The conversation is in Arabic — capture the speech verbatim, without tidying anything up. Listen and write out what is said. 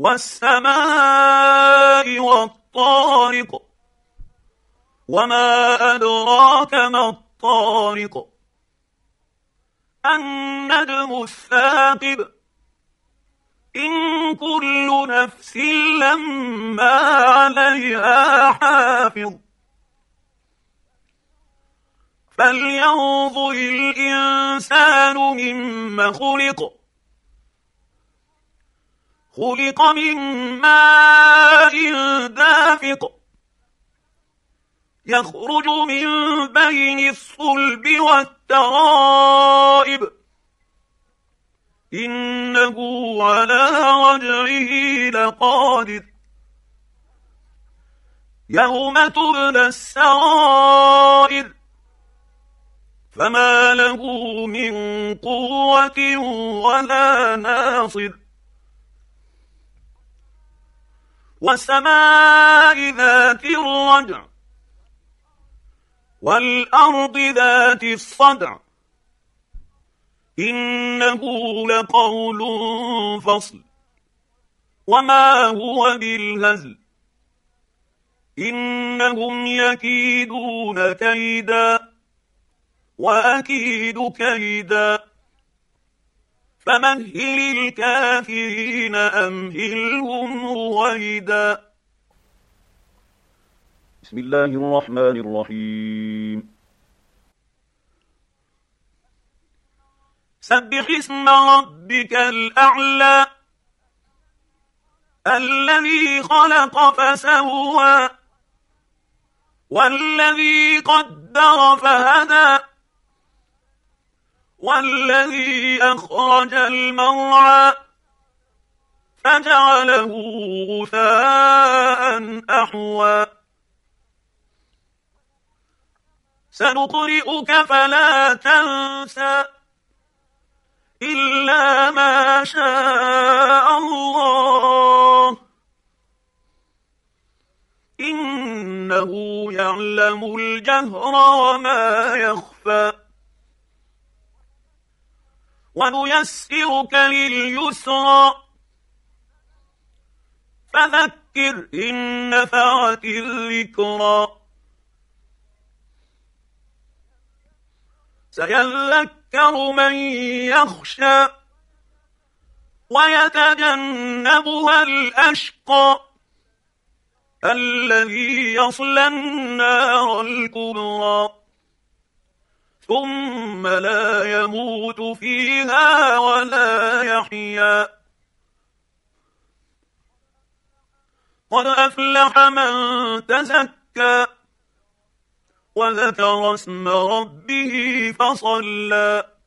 والسماء والطارق وما أدراك ما الطارق النجم الثاقب إن كل نفس لما عليها حافظ فلينظر الإنسان مما خلق خلق من ماء دافق يخرج من بين الصلب والترائب إنه على رجعه لقادر يوم تبلى السرائر فما له من قوة ولا ناصر والسماء ذات الرجع والأرض ذات الصدع إنه لقول فصل وما هو بالهزل إنهم يكيدون كيدا وأكيد كيدا فمهل الكافرين أمهلهم رويدا. بسم الله الرحمن الرحيم. سبح اسم ربك الأعلى الذي خلق فسوى والذي قدر فهدى والذي أخرج المرعى فجعله غثاء أحوى سنقرئك فلا تنسى إلا ما شاء الله إنه يعلم الجهر وما يخفى ونيسرك لليسرى فذكر إن نفعت الذكرى سيذكر من يخشى ويتجنبها الأشقى الذي يصلى النار الكبرى ثم لا يموت فيها ولا يحيا قد أفلح من تزكى وذكر اسم ربه فصلى